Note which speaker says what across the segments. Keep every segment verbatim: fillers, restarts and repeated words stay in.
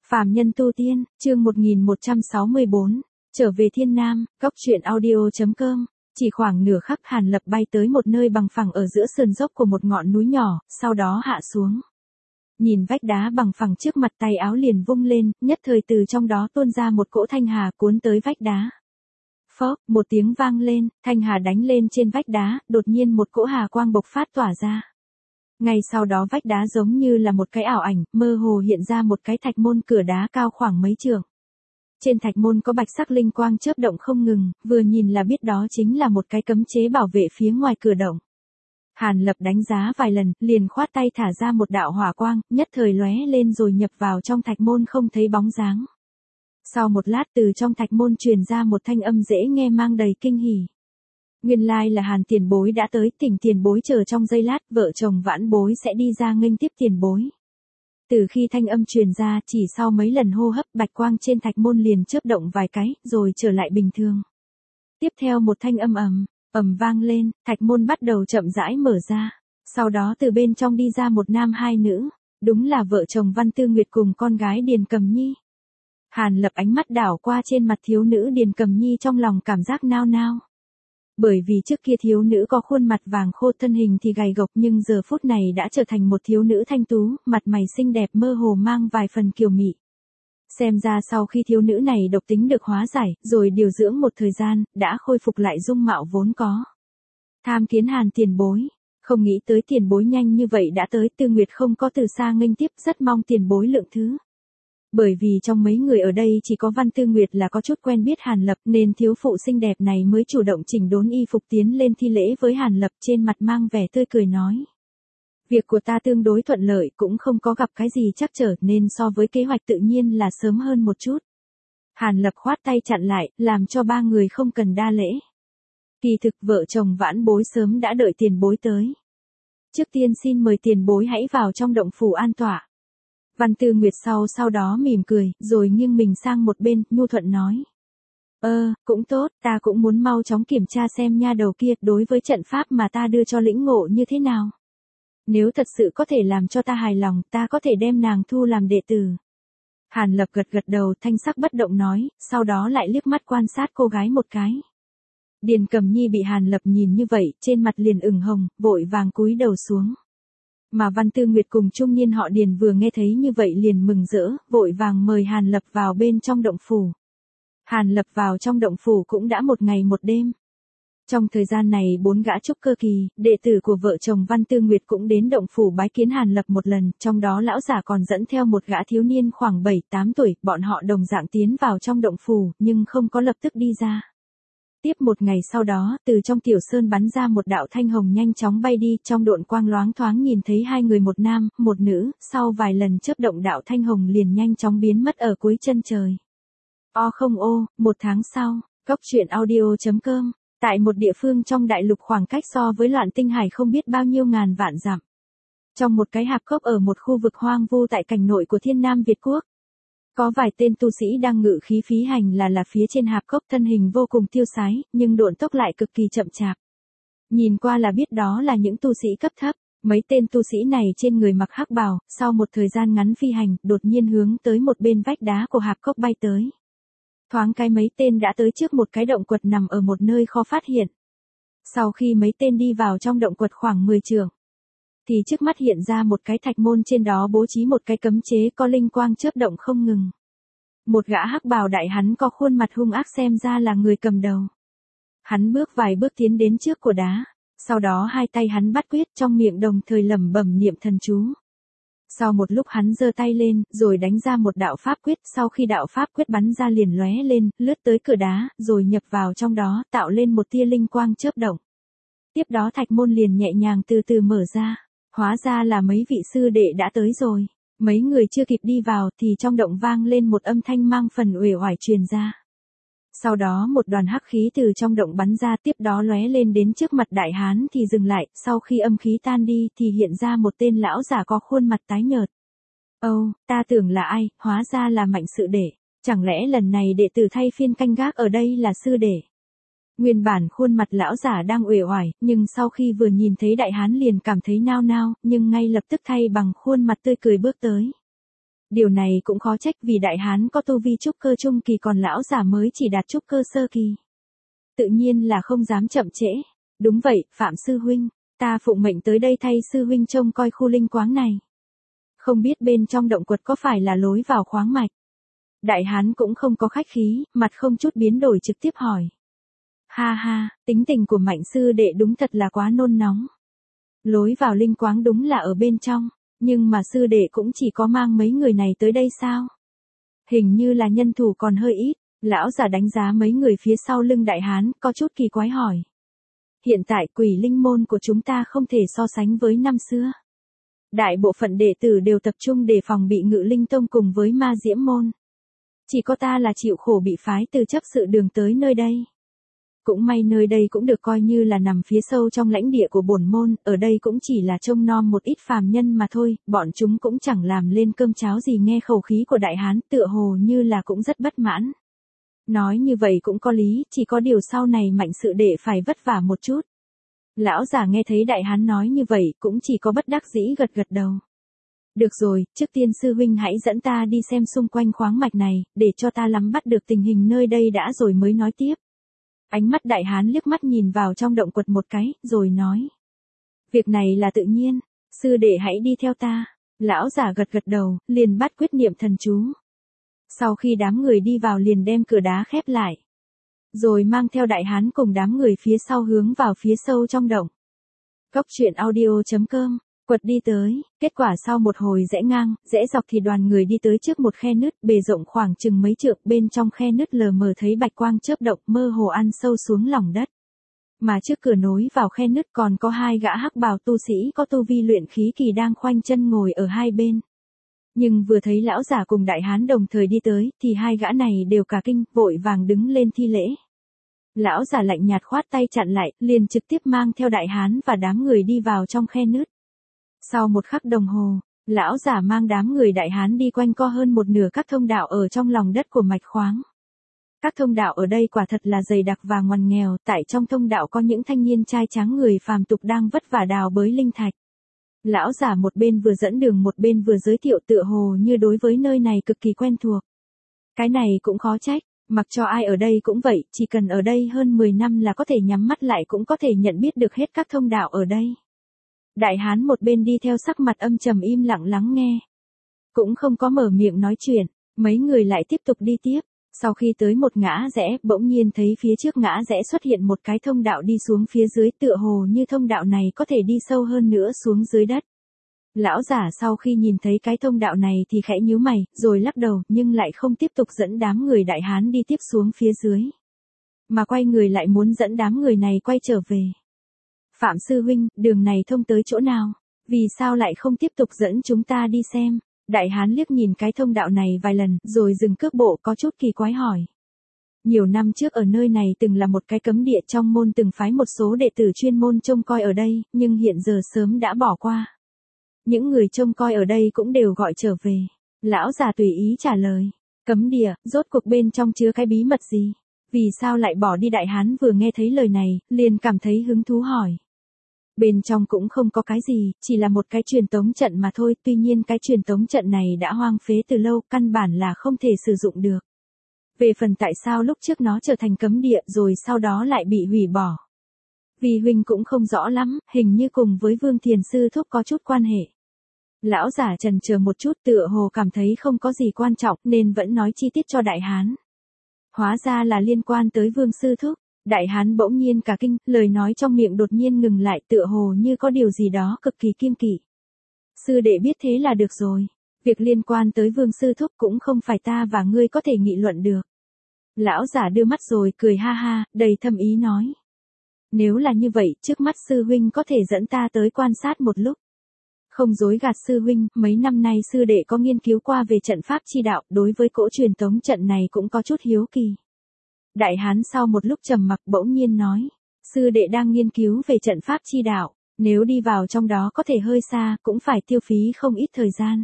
Speaker 1: Phàm nhân tu tiên, chương một nghìn một trăm sáu mươi bốn, trở về Thiên Nam, góc truyện audio chấm com. Chỉ khoảng nửa khắc Hàn Lập bay tới một nơi bằng phẳng ở giữa sườn dốc của một ngọn núi nhỏ, sau đó hạ xuống. Nhìn vách đá bằng phẳng trước mặt, tay áo liền vung lên, nhất thời từ trong đó tuôn ra một cỗ thanh hà cuốn tới vách đá. Phốc, một tiếng vang lên, thanh hà đánh lên trên vách đá, đột nhiên một cỗ hà quang bộc phát tỏa ra. Ngay sau đó vách đá giống như là một cái ảo ảnh, mơ hồ hiện ra một cái thạch môn cửa đá cao khoảng mấy trượng. Trên thạch môn có bạch sắc linh quang chớp động không ngừng, vừa nhìn là biết đó chính là một cái cấm chế bảo vệ phía ngoài cửa động. Hàn Lập đánh giá vài lần, liền khoát tay thả ra một đạo hỏa quang, nhất thời lóe lên rồi nhập vào trong thạch môn không thấy bóng dáng. Sau một lát từ trong thạch môn truyền ra một thanh âm dễ nghe mang đầy kinh hỉ. Nguyên lai là Hàn tiền bối đã tới, Thỉnh tiền bối chờ trong giây lát, vợ chồng Vãn Bối sẽ đi ra nghênh tiếp tiền bối. Từ khi thanh âm truyền ra, chỉ sau mấy lần hô hấp, bạch quang trên thạch môn liền chớp động vài cái, rồi trở lại bình thường. Tiếp theo một thanh âm ầm, ầm vang lên, thạch môn bắt đầu chậm rãi mở ra. Sau đó từ bên trong đi ra một nam hai nữ, đúng là vợ chồng Văn Tư Nguyệt cùng con gái Điền Cầm Nhi. Hàn Lập ánh mắt đảo qua trên mặt thiếu nữ Điền Cầm Nhi, trong lòng cảm giác nao nao. Bởi vì trước kia thiếu nữ có khuôn mặt vàng khô, thân hình thì gầy gộc, nhưng giờ phút này đã trở thành một thiếu nữ thanh tú, mặt mày xinh đẹp mơ hồ mang vài phần kiều mị. Xem ra sau khi thiếu nữ này độc tính được hóa giải, rồi điều dưỡng một thời gian, đã khôi phục lại dung mạo vốn có. Tham kiến Hàn tiền bối, không nghĩ tới tiền bối nhanh như vậy đã tới. Tư Nguyệt không có từ xa nghênh tiếp, rất mong tiền bối lượng thứ. Bởi vì trong mấy người ở đây chỉ có Văn Tư Nguyệt là có chút quen biết Hàn Lập, nên thiếu phụ xinh đẹp này mới chủ động chỉnh đốn y phục tiến lên thi lễ với Hàn Lập, trên mặt mang vẻ tươi cười nói. Việc của ta tương đối thuận lợi, cũng không có gặp cái gì trắc trở, nên so với kế hoạch tự nhiên là sớm hơn một chút. Hàn Lập khoát tay chặn lại, làm cho ba người không cần đa lễ. Kỳ thực vợ chồng Vãn Bối sớm đã đợi tiền bối tới. Trước tiên xin mời tiền bối hãy vào trong động phủ an tọa. Văn Tư Nguyệt sau sau đó mỉm cười, rồi nghiêng mình sang một bên, nhu thuận nói. Ơ, cũng tốt, ta cũng muốn mau chóng kiểm tra xem nha đầu kia đối với trận pháp mà ta đưa cho lĩnh ngộ như thế nào. Nếu thật sự có thể làm cho ta hài lòng, ta có thể đem nàng thu làm đệ tử. Hàn Lập gật gật đầu, thanh sắc bất động nói, sau đó lại liếc mắt quan sát cô gái một cái. Điền Cầm Nhi bị Hàn Lập nhìn như vậy, trên mặt liền ửng hồng, vội vàng cúi đầu xuống. Mà Văn Tư Nguyệt cùng trung niên họ Điền vừa nghe thấy như vậy liền mừng rỡ, vội vàng mời Hàn Lập vào bên trong động phủ. Hàn Lập vào trong động phủ cũng đã một ngày một đêm. Trong thời gian này bốn gã trúc cơ kỳ, đệ tử của vợ chồng Văn Tư Nguyệt cũng đến động phủ bái kiến Hàn Lập một lần, trong đó lão giả còn dẫn theo một gã thiếu niên khoảng bảy tám tuổi, bọn họ đồng dạng tiến vào trong động phủ, nhưng không có lập tức đi ra. Tiếp một ngày sau đó, từ trong tiểu sơn bắn ra một đạo thanh hồng nhanh chóng bay đi, trong độn quang loáng thoáng nhìn thấy hai người, một nam, một nữ, sau vài lần chớp động đạo thanh hồng liền nhanh chóng biến mất ở cuối chân trời. O không ô, một tháng sau, góc truyện audio chấm com, tại một địa phương trong đại lục khoảng cách so với Loạn Tinh Hải không biết bao nhiêu ngàn vạn dặm. Trong một cái hạp cốc ở một khu vực hoang vu tại cảnh nội của Thiên Nam Việt Quốc. Có vài tên tu sĩ đang ngự khí phí hành là là phía trên hạp cốc, thân hình vô cùng tiêu sái, nhưng độn tốc lại cực kỳ chậm chạp. Nhìn qua là biết đó là những tu sĩ cấp thấp. Mấy tên tu sĩ này trên người mặc hắc bào, sau một thời gian ngắn phi hành, đột nhiên hướng tới một bên vách đá của hạp cốc bay tới. Thoáng cái mấy tên đã tới trước một cái động quật nằm ở một nơi khó phát hiện. Sau khi mấy tên đi vào trong động quật khoảng mười trượng, thì trước mắt hiện ra một cái thạch môn, trên đó bố trí một cái cấm chế có linh quang chớp động không ngừng. Một gã hắc bào đại hán có khuôn mặt hung ác xem ra là người cầm đầu. Hắn bước vài bước tiến đến trước của đá, sau đó hai tay hắn bắt quyết, trong miệng đồng thời lẩm bẩm niệm thần chú. Sau một lúc hắn giơ tay lên, rồi đánh ra một đạo pháp quyết, sau khi đạo pháp quyết bắn ra liền lóe lên, lướt tới cửa đá, rồi nhập vào trong đó, tạo lên một tia linh quang chớp động. Tiếp đó thạch môn liền nhẹ nhàng từ từ mở ra. Hóa ra là mấy vị sư đệ đã tới rồi. Mấy người chưa kịp đi vào thì trong động vang lên một âm thanh mang phần uể oải truyền ra. Sau đó một đoàn hắc khí từ trong động bắn ra, tiếp đó lóe lên đến trước mặt đại hán thì dừng lại, sau khi âm khí tan đi thì hiện ra một tên lão giả có khuôn mặt tái nhợt. Âu, ta tưởng là ai, hóa ra là Mạnh sư đệ, chẳng lẽ lần này đệ tử thay phiên canh gác ở đây là sư đệ. Nguyên bản khuôn mặt lão giả đang uể oải, nhưng sau khi vừa nhìn thấy đại hán liền cảm thấy nao nao, nhưng ngay lập tức thay bằng khuôn mặt tươi cười bước tới. Điều này cũng khó trách vì đại hán có tu vi trúc cơ trung kỳ còn lão giả mới chỉ đạt trúc cơ sơ kỳ. Tự nhiên là không dám chậm trễ. Đúng vậy, Phạm sư huynh, ta phụng mệnh tới đây thay sư huynh trông coi khu linh quáng này. Không biết bên trong động quật có phải là lối vào khoáng mạch. Đại hán cũng không có khách khí, mặt không chút biến đổi trực tiếp hỏi. Ha ha, tính tình của Mạnh sư đệ đúng thật là quá nôn nóng. Lối vào linh quáng đúng là ở bên trong, nhưng mà sư đệ cũng chỉ có mang mấy người này tới đây sao? Hình như là nhân thủ còn hơi ít, lão giả đánh giá mấy người phía sau lưng đại hán, có chút kỳ quái hỏi. Hiện tại quỷ linh môn của chúng ta không thể so sánh với năm xưa. Đại bộ phận đệ tử đều tập trung để phòng bị Ngự Linh Tông cùng với Ma Diễm môn. Chỉ có ta là chịu khổ bị phái từ chấp sự đường tới nơi đây. Cũng may nơi đây cũng được coi như là nằm phía sâu trong lãnh địa của bổn môn, ở đây cũng chỉ là trông nom một ít phàm nhân mà thôi, bọn chúng cũng chẳng làm lên cơm cháo gì. Nghe khẩu khí của đại hán tựa hồ như là cũng rất bất mãn. Nói như vậy cũng có lý, chỉ có điều sau này Mạnh sự đệ phải vất vả một chút. Lão giả nghe thấy đại hán nói như vậy cũng chỉ có bất đắc dĩ gật gật đầu. Được rồi, trước tiên sư huynh hãy dẫn ta đi xem xung quanh khoáng mạch này, để cho ta nắm bắt được tình hình nơi đây đã rồi mới nói tiếp. Ánh mắt đại hán liếc mắt nhìn vào trong động quật một cái, rồi nói. Việc này là tự nhiên, sư đệ hãy đi theo ta. Lão giả gật gật đầu, liền bắt quyết niệm thần chú. Sau khi đám người đi vào liền đem cửa đá khép lại. Rồi mang theo đại hán cùng đám người phía sau hướng vào phía sâu trong động. Cốc truyện audio chấm com, quật đi tới, kết quả sau một hồi rẽ ngang, rẽ dọc thì đoàn người đi tới trước một khe nứt, bề rộng khoảng chừng mấy trượng, bên trong khe nứt lờ mờ thấy bạch quang chớp động mơ hồ ăn sâu xuống lòng đất. Mà trước cửa nối vào khe nứt còn có hai gã hắc bào tu sĩ có tu vi luyện khí kỳ đang khoanh chân ngồi ở hai bên. Nhưng vừa thấy lão giả cùng đại hán đồng thời đi tới, thì hai gã này đều cả kinh, vội vàng đứng lên thi lễ. Lão giả lạnh nhạt khoát tay chặn lại, liền trực tiếp mang theo đại hán và đám người đi vào trong khe nứt. Sau một khắc đồng hồ, lão giả mang đám người đại hán đi quanh co hơn một nửa các thông đạo ở trong lòng đất của mạch khoáng. Các thông đạo ở đây quả thật là dày đặc và ngoằn nghèo, tại trong thông đạo có những thanh niên trai tráng người phàm tục đang vất vả đào bới linh thạch. Lão giả một bên vừa dẫn đường một bên vừa giới thiệu tựa hồ như đối với nơi này cực kỳ quen thuộc. Cái này cũng khó trách, mặc cho ai ở đây cũng vậy, chỉ cần ở đây hơn mười năm là có thể nhắm mắt lại cũng có thể nhận biết được hết các thông đạo ở đây. Đại hán một bên đi theo sắc mặt âm trầm im lặng lắng nghe. Cũng không có mở miệng nói chuyện, mấy người lại tiếp tục đi tiếp. Sau khi tới một ngã rẽ, bỗng nhiên thấy phía trước ngã rẽ xuất hiện một cái thông đạo đi xuống phía dưới, tựa hồ như thông đạo này có thể đi sâu hơn nữa xuống dưới đất. Lão giả sau khi nhìn thấy cái thông đạo này thì khẽ nhíu mày, rồi lắc đầu, nhưng lại không tiếp tục dẫn đám người đại hán đi tiếp xuống phía dưới. Mà quay người lại muốn dẫn đám người này quay trở về. Phạm sư huynh, đường này thông tới chỗ nào? Vì sao lại không tiếp tục dẫn chúng ta đi xem? Đại hán liếc nhìn cái thông đạo này vài lần, rồi dừng cước bộ có chút kỳ quái hỏi. Nhiều năm trước ở nơi này từng là một cái cấm địa, trong môn từng phái một số đệ tử chuyên môn trông coi ở đây, nhưng hiện giờ sớm đã bỏ qua. Những người trông coi ở đây cũng đều gọi trở về. Lão già tùy ý trả lời. Cấm địa, rốt cuộc bên trong chứa cái bí mật gì? Vì sao lại bỏ đi? Đại hán vừa nghe thấy lời này, liền cảm thấy hứng thú hỏi. Bên trong cũng không có cái gì, chỉ là một cái truyền tống trận mà thôi, tuy nhiên cái truyền tống trận này đã hoang phế từ lâu, căn bản là không thể sử dụng được. Về phần tại sao lúc trước nó trở thành cấm địa rồi sau đó lại bị hủy bỏ. Vì huynh cũng không rõ lắm, hình như cùng với Vương Thiền Sư Thúc có chút quan hệ. Lão giả chần chờ một chút, tựa hồ cảm thấy không có gì quan trọng nên vẫn nói chi tiết cho đại hán. Hóa ra là liên quan tới Vương Sư Thúc. Đại hán bỗng nhiên cả kinh, lời nói trong miệng đột nhiên ngừng lại, tựa hồ như có điều gì đó cực kỳ kiêng kỵ. Sư đệ biết thế là được rồi. Việc liên quan tới Vương Sư Thúc cũng không phải ta và ngươi có thể nghị luận được. Lão giả đưa mắt rồi cười ha ha, đầy thâm ý nói. Nếu là như vậy, trước mắt sư huynh có thể dẫn ta tới quan sát một lúc. Không dối gạt sư huynh, mấy năm nay sư đệ có nghiên cứu qua về trận pháp chi đạo, đối với cỗ truyền tống trận này cũng có chút hiếu kỳ. Đại hán sau một lúc trầm mặc bỗng nhiên nói, sư đệ đang nghiên cứu về trận pháp chi đạo, nếu đi vào trong đó có thể hơi xa, cũng phải tiêu phí không ít thời gian.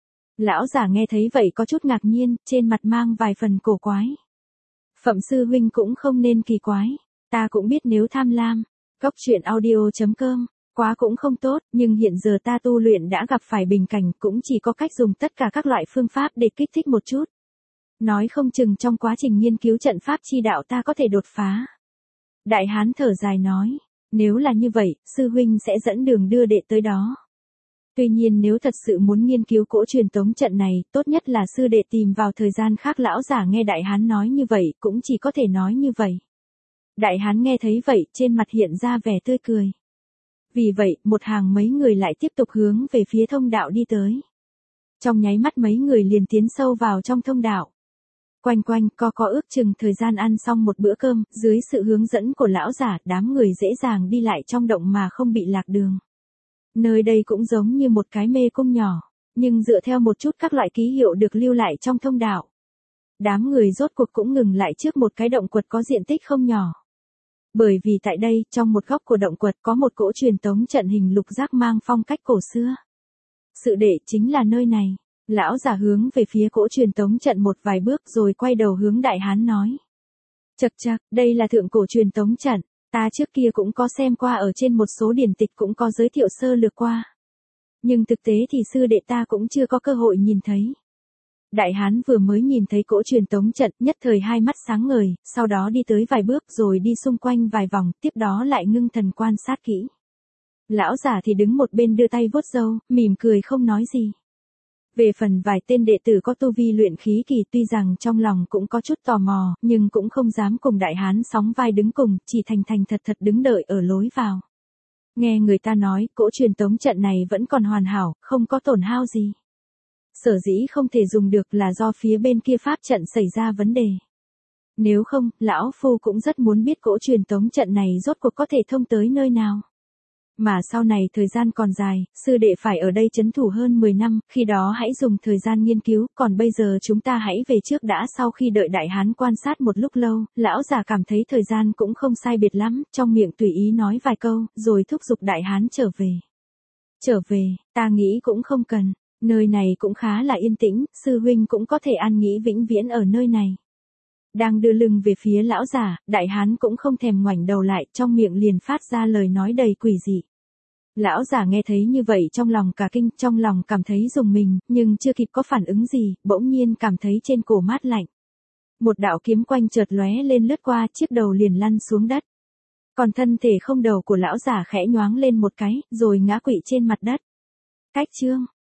Speaker 1: Lão giả nghe thấy vậy có chút ngạc nhiên, trên mặt mang vài phần cổ quái. Phẩm sư huynh cũng không nên kỳ quái, ta cũng biết nếu tham lam. Cốc truyện audio chấm com Quá cũng không tốt, nhưng hiện giờ ta tu luyện đã gặp phải bình cảnh, cũng chỉ có cách dùng tất cả các loại phương pháp để kích thích một chút. Nói không chừng trong quá trình nghiên cứu trận pháp chi đạo ta có thể đột phá. Đại hán thở dài nói, nếu là như vậy, sư huynh sẽ dẫn đường đưa đệ tới đó. Tuy nhiên nếu thật sự muốn nghiên cứu cỗ truyền tống trận này, tốt nhất là sư đệ tìm vào thời gian khác. Lão giả nghe đại hán nói như vậy, cũng chỉ có thể nói như vậy. Đại hán nghe thấy vậy, trên mặt hiện ra vẻ tươi cười. Vì vậy, một hàng mấy người lại tiếp tục hướng về phía thông đạo đi tới. Trong nháy mắt mấy người liền tiến sâu vào trong thông đạo. Quanh quanh, co co ước chừng thời gian ăn xong một bữa cơm, dưới sự hướng dẫn của lão giả, đám người dễ dàng đi lại trong động mà không bị lạc đường. Nơi đây cũng giống như một cái mê cung nhỏ, nhưng dựa theo một chút các loại ký hiệu được lưu lại trong thông đạo. Đám người rốt cuộc cũng ngừng lại trước một cái động quật có diện tích không nhỏ. Bởi vì tại đây, trong một góc của động quật có một cỗ truyền tống trận hình lục giác mang phong cách cổ xưa. Sự đệ chính là nơi này. Lão giả hướng về phía cỗ truyền tống trận một vài bước rồi quay đầu hướng đại hán nói. Chậc chậc, đây là thượng cổ truyền tống trận, ta trước kia cũng có xem qua, ở trên một số điển tịch cũng có giới thiệu sơ lược qua. Nhưng thực tế thì sư đệ ta cũng chưa có cơ hội nhìn thấy. Đại hán vừa mới nhìn thấy cỗ truyền tống trận, nhất thời hai mắt sáng ngời, sau đó đi tới vài bước rồi đi xung quanh vài vòng, tiếp đó lại ngưng thần quan sát kỹ. Lão giả thì đứng một bên đưa tay vuốt râu, mỉm cười không nói gì. Về phần vài tên đệ tử có tu vi luyện khí kỳ, tuy rằng trong lòng cũng có chút tò mò, nhưng cũng không dám cùng đại hán sóng vai đứng cùng, chỉ thành thành thật thật đứng đợi ở lối vào. Nghe người ta nói, cỗ truyền tống trận này vẫn còn hoàn hảo, không có tổn hao gì. Sở dĩ không thể dùng được là do phía bên kia pháp trận xảy ra vấn đề. Nếu không, lão phu cũng rất muốn biết cỗ truyền tống trận này rốt cuộc có thể thông tới nơi nào. Mà sau này thời gian còn dài, sư đệ phải ở đây trấn thủ hơn mười năm, khi đó hãy dùng thời gian nghiên cứu, còn bây giờ chúng ta hãy về trước đã. Sau khi đợi đại hán quan sát một lúc lâu, lão già cảm thấy thời gian cũng không sai biệt lắm, trong miệng tùy ý nói vài câu, rồi thúc giục đại hán trở về. Trở về, ta nghĩ cũng không cần, nơi này cũng khá là yên tĩnh, sư huynh cũng có thể an nghỉ vĩnh viễn ở nơi này. Đang đưa lưng về phía lão giả, đại hán cũng không thèm ngoảnh đầu lại, trong miệng liền phát ra lời nói đầy quỷ dị. Lão giả nghe thấy như vậy trong lòng cả kinh, trong lòng cảm thấy rùng mình, nhưng chưa kịp có phản ứng gì, bỗng nhiên cảm thấy trên cổ mát lạnh. Một đạo kiếm quanh chợt lóe lên lướt qua, chiếc đầu liền lăn xuống đất. Còn thân thể không đầu của lão giả khẽ nhoáng lên một cái, rồi ngã quỵ trên mặt đất. Cách chương